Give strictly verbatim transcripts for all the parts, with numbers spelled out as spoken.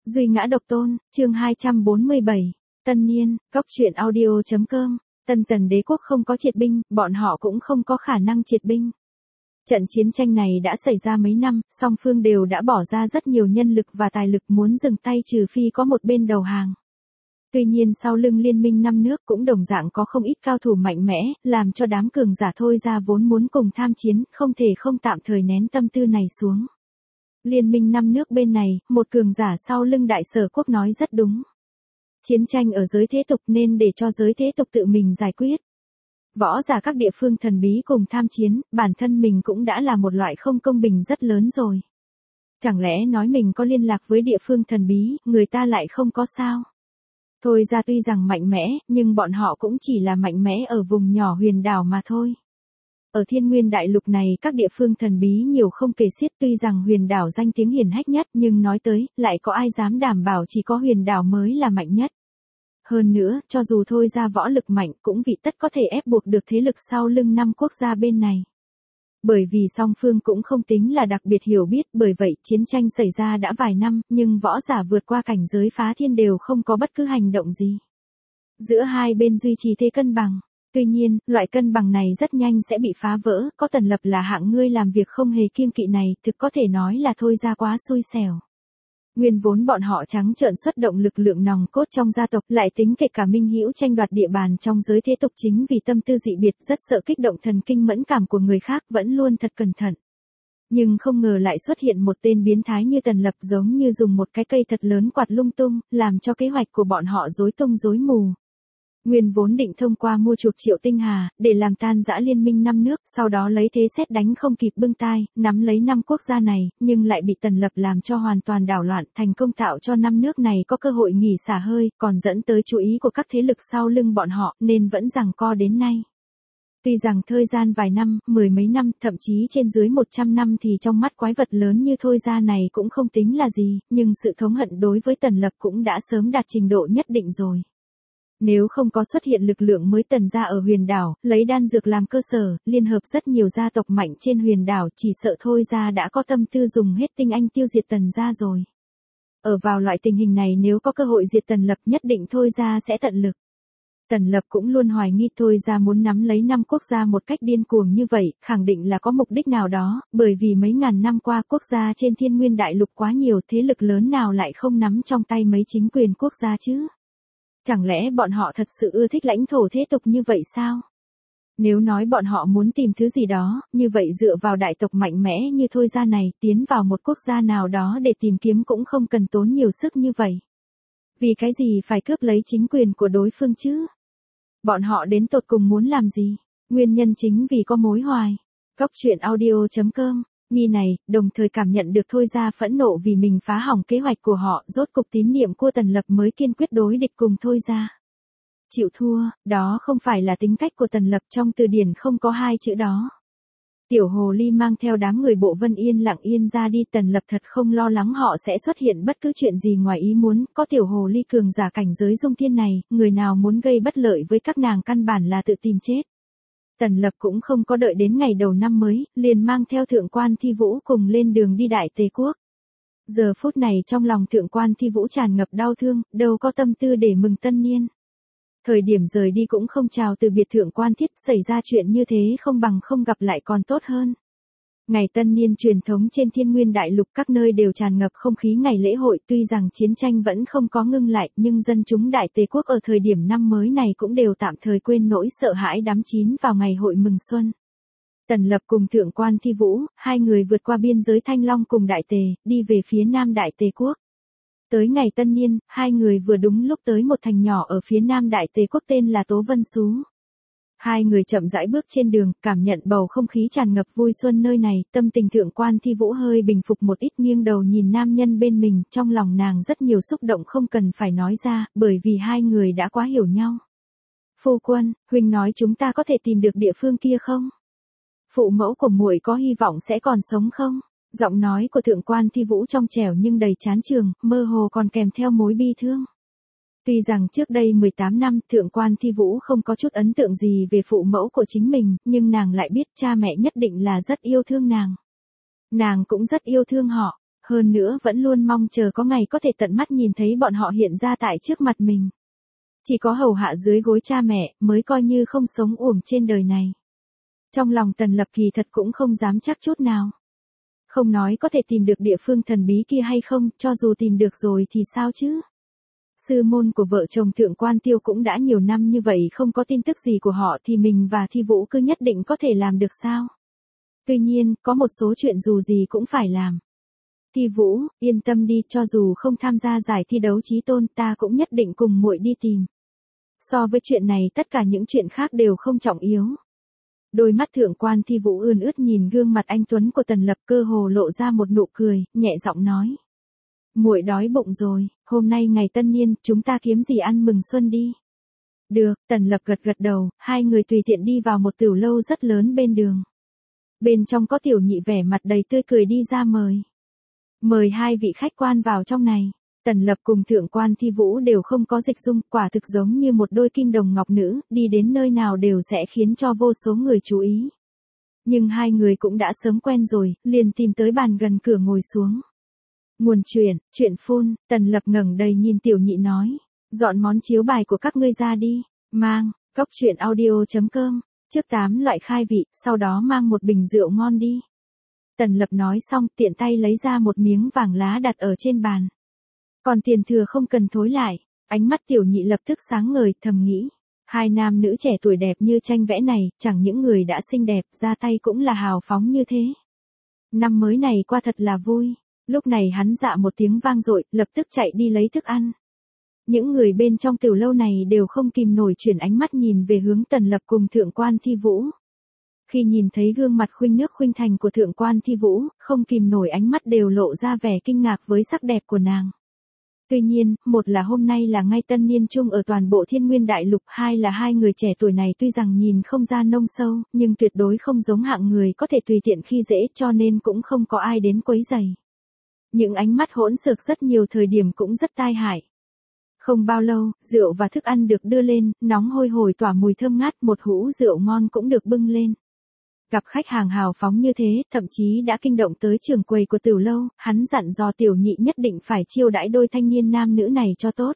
Duy ngã độc tôn, chương hai trăm bốn mươi bảy. Tân niên, cóc truyện audio chấm com. Tân Tần đế quốc không có triệt binh, bọn họ cũng không có khả năng triệt binh. Trận chiến tranh này đã xảy ra mấy năm, song phương đều đã bỏ ra rất nhiều nhân lực và tài lực muốn dừng tay trừ phi có một bên đầu hàng. Tuy nhiên sau lưng liên minh năm nước cũng đồng dạng có không ít cao thủ mạnh mẽ, làm cho đám cường giả thôi ra vốn muốn cùng tham chiến, không thể không tạm thời nén tâm tư này xuống. Liên minh năm nước bên này, một cường giả sau lưng đại sở quốc nói rất đúng. Chiến tranh ở giới thế tục nên để cho giới thế tục tự mình giải quyết. Võ giả các địa phương thần bí cùng tham chiến, bản thân mình cũng đã là một loại không công bình rất lớn rồi. Chẳng lẽ nói mình có liên lạc với địa phương thần bí, người ta lại không có sao? Thôi ra tuy rằng mạnh mẽ, nhưng bọn họ cũng chỉ là mạnh mẽ ở vùng nhỏ huyền đảo mà thôi. Ở thiên nguyên đại lục này các địa phương thần bí nhiều không kể xiết, tuy rằng huyền đảo danh tiếng hiển hách nhất nhưng nói tới, lại có ai dám đảm bảo chỉ có huyền đảo mới là mạnh nhất. Hơn nữa, cho dù thôi ra võ lực mạnh cũng vì tất có thể ép buộc được thế lực sau lưng năm quốc gia bên này. Bởi vì song phương cũng không tính là đặc biệt hiểu biết, bởi vậy chiến tranh xảy ra đã vài năm, nhưng võ giả vượt qua cảnh giới phá thiên đều không có bất cứ hành động gì. Giữa hai bên duy trì thế cân bằng. Tuy nhiên, loại cân bằng này rất nhanh sẽ bị phá vỡ, có Tần Lập là hạng ngươi làm việc không hề kiêng kỵ này, thực có thể nói là thôi ra quá xui xẻo. Nguyên vốn bọn họ trắng trợn xuất động lực lượng nòng cốt trong gia tộc, lại tính kể cả minh hữu tranh đoạt địa bàn trong giới thế tục chính vì tâm tư dị biệt rất sợ kích động thần kinh mẫn cảm của người khác, vẫn luôn thật cẩn thận. Nhưng không ngờ lại xuất hiện một tên biến thái như Tần Lập, giống như dùng một cái cây thật lớn quạt lung tung, làm cho kế hoạch của bọn họ rối tung rối mù. Nguyên vốn định thông qua mua chuộc Triệu Tinh Hà, để làm tan rã liên minh năm nước, sau đó lấy thế xét đánh không kịp bưng tai, nắm lấy năm quốc gia này, nhưng lại bị Tần Lập làm cho hoàn toàn đảo loạn, thành công tạo cho năm nước này có cơ hội nghỉ xả hơi, còn dẫn tới chú ý của các thế lực sau lưng bọn họ, nên vẫn giằng co đến nay. Tuy rằng thời gian vài năm, mười mấy năm, thậm chí trên dưới một trăm năm thì trong mắt quái vật lớn như thôi ra này cũng không tính là gì, nhưng sự thống hận đối với Tần Lập cũng đã sớm đạt trình độ nhất định rồi. Nếu không có xuất hiện lực lượng mới Tần gia ở huyền đảo, lấy đan dược làm cơ sở, liên hợp rất nhiều gia tộc mạnh trên huyền đảo, chỉ sợ thôi ra đã có tâm tư dùng hết tinh anh tiêu diệt Tần gia rồi. Ở vào loại tình hình này nếu có cơ hội diệt Tần Lập nhất định thôi ra sẽ tận lực. Tần Lập cũng luôn hoài nghi thôi ra muốn nắm lấy năm quốc gia một cách điên cuồng như vậy, khẳng định là có mục đích nào đó, bởi vì mấy ngàn năm qua quốc gia trên thiên nguyên đại lục quá nhiều, thế lực lớn nào lại không nắm trong tay mấy chính quyền quốc gia chứ? Chẳng lẽ bọn họ thật sự ưa thích lãnh thổ thế tục như vậy sao? Nếu nói bọn họ muốn tìm thứ gì đó, như vậy dựa vào đại tộc mạnh mẽ như thôi ra này, tiến vào một quốc gia nào đó để tìm kiếm cũng không cần tốn nhiều sức như vậy. Vì cái gì phải cướp lấy chính quyền của đối phương chứ? Bọn họ đến tột cùng muốn làm gì? Nguyên nhân chính vì có mối hoài. Cóc truyện audio chấm com. Nghi này, đồng thời cảm nhận được thôi ra phẫn nộ vì mình phá hỏng kế hoạch của họ, rốt cục tín niệm của Tần Lập mới kiên quyết đối địch cùng thôi ra. Chịu thua, đó không phải là tính cách của Tần Lập, trong từ điển không có hai chữ đó. Tiểu hồ ly mang theo đám người bộ Vân Yên lặng yên ra đi, Tần Lập thật không lo lắng họ sẽ xuất hiện bất cứ chuyện gì ngoài ý muốn, có tiểu hồ ly cường giả cảnh giới dung thiên này, người nào muốn gây bất lợi với các nàng căn bản là tự tìm chết. Tần Lập cũng không có đợi đến ngày đầu năm mới, liền mang theo thượng quan Thi Vũ cùng lên đường đi Đại Tề Quốc. Giờ phút này trong lòng thượng quan Thi Vũ tràn ngập đau thương, đâu có tâm tư để mừng tân niên. Thời điểm rời đi cũng không chào từ biệt thượng quan Thiết, xảy ra chuyện như thế không bằng không gặp lại còn tốt hơn. Ngày tân niên truyền thống trên thiên nguyên đại lục các nơi đều tràn ngập không khí ngày lễ hội, tuy rằng chiến tranh vẫn không có ngưng lại, nhưng dân chúng Đại Tề Quốc ở thời điểm năm mới này cũng đều tạm thời quên nỗi sợ hãi đắm chín vào ngày hội mừng xuân. Tần Lập cùng thượng quan Thi Vũ, hai người vượt qua biên giới Thanh Long cùng Đại Tề, đi về phía nam Đại Tề Quốc. Tới ngày tân niên, hai người vừa đúng lúc tới một thành nhỏ ở phía nam Đại Tề Quốc tên là Tố Vân Xú. Hai người chậm rãi bước trên đường, cảm nhận bầu không khí tràn ngập vui xuân nơi này, tâm tình thượng quan Thi Vũ hơi bình phục một ít, nghiêng đầu nhìn nam nhân bên mình, trong lòng nàng rất nhiều xúc động không cần phải nói ra, bởi vì hai người đã quá hiểu nhau. Phu quân, huynh nói chúng ta có thể tìm được địa phương kia không? Phụ mẫu của muội có hy vọng sẽ còn sống không? Giọng nói của thượng quan Thi Vũ trong trẻo nhưng đầy chán chường, mơ hồ còn kèm theo mối bi thương. Tuy rằng trước đây mười tám năm, thượng quan Thi Vũ không có chút ấn tượng gì về phụ mẫu của chính mình, nhưng nàng lại biết cha mẹ nhất định là rất yêu thương nàng. Nàng cũng rất yêu thương họ. hơn nữa vẫn luôn mong chờ có ngày có thể tận mắt nhìn thấy bọn họ hiện ra tại trước mặt mình. Chỉ có hầu hạ dưới gối cha mẹ mới coi như không sống uổng trên đời này. Trong lòng Tần Lập kỳ thật cũng không dám chắc chút nào. Không nói có thể tìm được địa phương thần bí kia hay không, cho dù tìm được rồi thì sao chứ? Sư môn của vợ chồng Thượng Quan Tiêu cũng đã nhiều năm như vậy không có tin tức gì của họ thì mình và Thi Vũ cứ nhất định có thể làm được sao? Tuy nhiên, có một số chuyện dù gì cũng phải làm. Thi Vũ, yên tâm đi, cho dù không tham gia giải thi đấu chí tôn ta cũng nhất định cùng muội đi tìm. So với chuyện này tất cả những chuyện khác đều không trọng yếu. Đôi mắt Thượng Quan Thi Vũ ươn ướt nhìn gương mặt anh tuấn của Tần Lập, cơ hồ lộ ra một nụ cười, nhẹ giọng nói. Muội đói bụng rồi, hôm nay ngày tân niên, chúng ta kiếm gì ăn mừng xuân đi. Được, Tần Lập gật gật đầu, hai người tùy tiện đi vào một tiểu lâu rất lớn bên đường. Bên trong có Tiểu Nhị vẻ mặt đầy tươi cười đi ra mời. Mời hai vị khách quan vào trong này. Tần Lập cùng Thượng Quan Thi Vũ đều không có dịch dung, quả thực giống như một đôi kim đồng ngọc nữ, đi đến nơi nào đều sẽ khiến cho vô số người chú ý. Nhưng hai người cũng đã sớm quen rồi, liền tìm tới bàn gần cửa ngồi xuống. Nguồn chuyện, chuyện phun, Tần Lập ngẩng đầy nhìn Tiểu Nhị nói. Dọn món chiếu bài của các ngươi ra đi, mang, cốc truyện audio chấm com, trước tám loại khai vị, sau đó mang một bình rượu ngon đi. Tần Lập nói xong tiện tay lấy ra một miếng vàng lá đặt ở trên bàn. Còn tiền thừa không cần thối lại, ánh mắt Tiểu Nhị lập tức sáng ngời, thầm nghĩ. Hai nam nữ trẻ tuổi đẹp như tranh vẽ này, chẳng những người đã xinh đẹp, ra tay cũng là hào phóng như thế. Năm mới này qua thật là vui. Lúc này hắn dạ một tiếng vang dội, lập tức chạy đi lấy thức ăn. Những người bên trong tiểu lâu này đều không kìm nổi chuyển ánh mắt nhìn về hướng Tần Lập cùng Thượng Quan Thi Vũ. Khi nhìn thấy gương mặt khuynh nước khuynh thành của Thượng Quan Thi Vũ, không kìm nổi ánh mắt đều lộ ra vẻ kinh ngạc với sắc đẹp của nàng. Tuy nhiên, một là hôm nay là ngay tân niên chung ở toàn bộ Thiên Nguyên Đại Lục, hai là hai người trẻ tuổi này tuy rằng nhìn không ra nông sâu, nhưng tuyệt đối không giống hạng người có thể tùy tiện khi dễ, cho nên cũng không có ai đến quấy rầy. Những ánh mắt hỗn xược rất nhiều thời điểm cũng rất tai hại. Không bao lâu, rượu và thức ăn được đưa lên, nóng hôi hổi tỏa mùi thơm ngát, một hũ rượu ngon cũng được bưng lên. Gặp khách hàng hào phóng như thế, thậm chí đã kinh động tới trưởng quầy của tiểu lâu, hắn dặn dò Tiểu Nhị nhất định phải chiêu đãi đôi thanh niên nam nữ này cho tốt.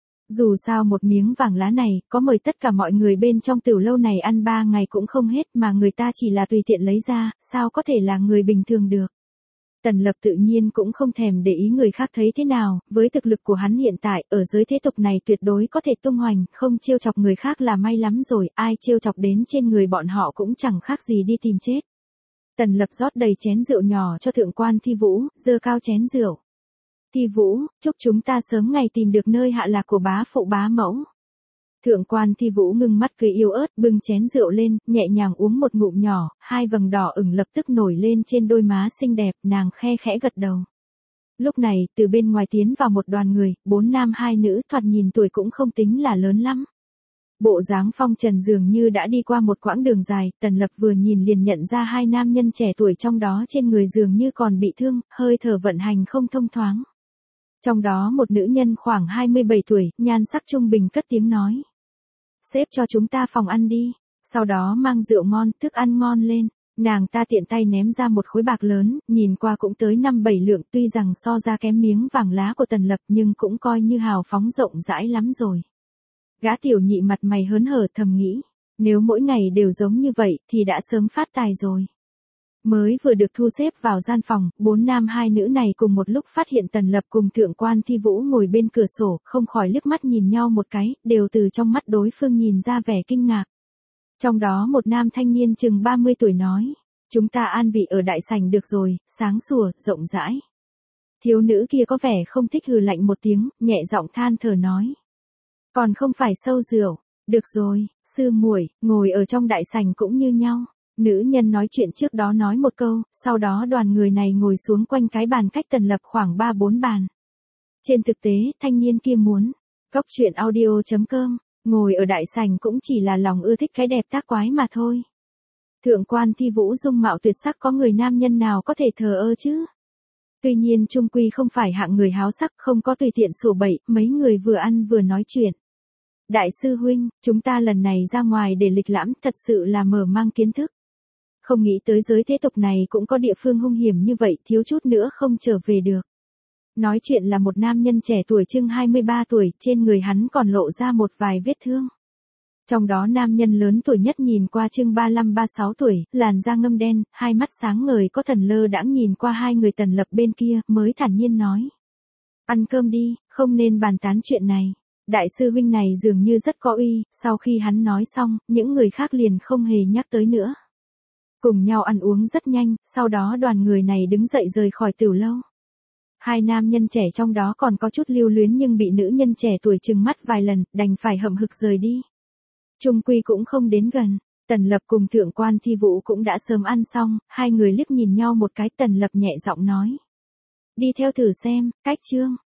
Dù sao một miếng vàng lá này, có mời tất cả mọi người bên trong tiểu lâu này ăn ba ngày cũng không hết mà người ta chỉ là tùy tiện lấy ra, sao có thể là người bình thường được. Tần Lập tự nhiên cũng không thèm để ý người khác thấy thế nào, với thực lực của hắn hiện tại, ở giới thế tục này tuyệt đối có thể tung hoành, không trêu chọc người khác là may lắm rồi, ai trêu chọc đến trên người bọn họ cũng chẳng khác gì đi tìm chết. Tần Lập rót đầy chén rượu nhỏ cho Thượng Quan Thi Vũ, giơ cao chén rượu. Thi Vũ, chúc chúng ta sớm ngày tìm được nơi hạ lạc của bá phụ bá mẫu. Thượng Quan Thi Vũ ngưng mắt cười yếu ớt, bưng chén rượu lên, nhẹ nhàng uống một ngụm nhỏ, hai vầng đỏ ửng lập tức nổi lên trên đôi má xinh đẹp, nàng khe khẽ gật đầu. Lúc này, từ bên ngoài tiến vào một đoàn người, bốn nam hai nữ, thoạt nhìn tuổi cũng không tính là lớn lắm. Bộ dáng phong trần dường như đã đi qua một quãng đường dài, Tần Lập vừa nhìn liền nhận ra hai nam nhân trẻ tuổi trong đó trên người dường như còn bị thương, hơi thở vận hành không thông thoáng. Trong đó một nữ nhân khoảng hai mươi bảy tuổi, nhan sắc trung bình cất tiếng nói. Xếp cho chúng ta phòng ăn đi, sau đó mang rượu ngon, thức ăn ngon lên. Nàng ta tiện tay ném ra một khối bạc lớn, nhìn qua cũng tới năm bảy lượng, tuy rằng so ra kém miếng vàng lá của Tần Lập nhưng cũng coi như hào phóng rộng rãi lắm rồi. Gã Tiểu Nhị mặt mày hớn hở thầm nghĩ, nếu mỗi ngày đều giống như vậy thì đã sớm phát tài rồi. Mới vừa được thu xếp vào gian phòng, bốn nam hai nữ này cùng một lúc phát hiện Tần Lập cùng Thượng Quan Thi Vũ ngồi bên cửa sổ, không khỏi liếc mắt nhìn nhau một cái, đều từ trong mắt đối phương nhìn ra vẻ kinh ngạc. Trong đó một nam thanh niên chừng ba mươi tuổi nói, chúng ta an vị ở đại sảnh được rồi, sáng sủa, rộng rãi. Thiếu nữ kia có vẻ không thích hừ lạnh một tiếng, nhẹ giọng than thở nói. Còn không phải sâu rượu, được rồi, sư muội, ngồi ở trong đại sảnh cũng như nhau. Nữ nhân nói chuyện trước đó nói một câu, sau đó đoàn người này ngồi xuống quanh cái bàn cách Tần Lập khoảng ba bốn bàn. Trên thực tế, thanh niên kia muốn, cốc truyện audio chấm com, ngồi ở đại sảnh cũng chỉ là lòng ưa thích cái đẹp tác quái mà thôi. Thượng Quan Thi Vũ dung mạo tuyệt sắc, có người nam nhân nào có thể thờ ơ chứ? Tuy nhiên trung quy không phải hạng người háo sắc, không có tùy tiện sủa bậy, mấy người vừa ăn vừa nói chuyện. Đại sư huynh, chúng ta lần này ra ngoài để lịch lãm thật sự là mở mang kiến thức. Không nghĩ tới giới thế tục này cũng có địa phương hung hiểm như vậy, thiếu chút nữa không trở về được. Nói chuyện là một nam nhân trẻ tuổi chừng hai mươi ba tuổi, trên người hắn còn lộ ra một vài vết thương. Trong đó nam nhân lớn tuổi nhất nhìn qua chừng ba lăm ba sáu tuổi, làn da ngâm đen, hai mắt sáng ngời có thần lơ đãng nhìn qua hai người Tần Lập bên kia, mới thản nhiên nói. Ăn cơm đi, không nên bàn tán chuyện này. Đại sư huynh này dường như rất có uy, sau khi hắn nói xong, những người khác liền không hề nhắc tới nữa. Cùng nhau ăn uống rất nhanh, sau đó đoàn người này đứng dậy rời khỏi tiểu lâu. Hai nam nhân trẻ trong đó còn có chút lưu luyến nhưng bị nữ nhân trẻ tuổi trừng mắt vài lần, đành phải hậm hực rời đi. Trung quy cũng không đến gần, Tần Lập cùng thượng quan Thi Vũ cũng đã sớm ăn xong, hai người liếc nhìn nhau một cái, Tần Lập nhẹ giọng nói. Đi theo thử xem, cách chương.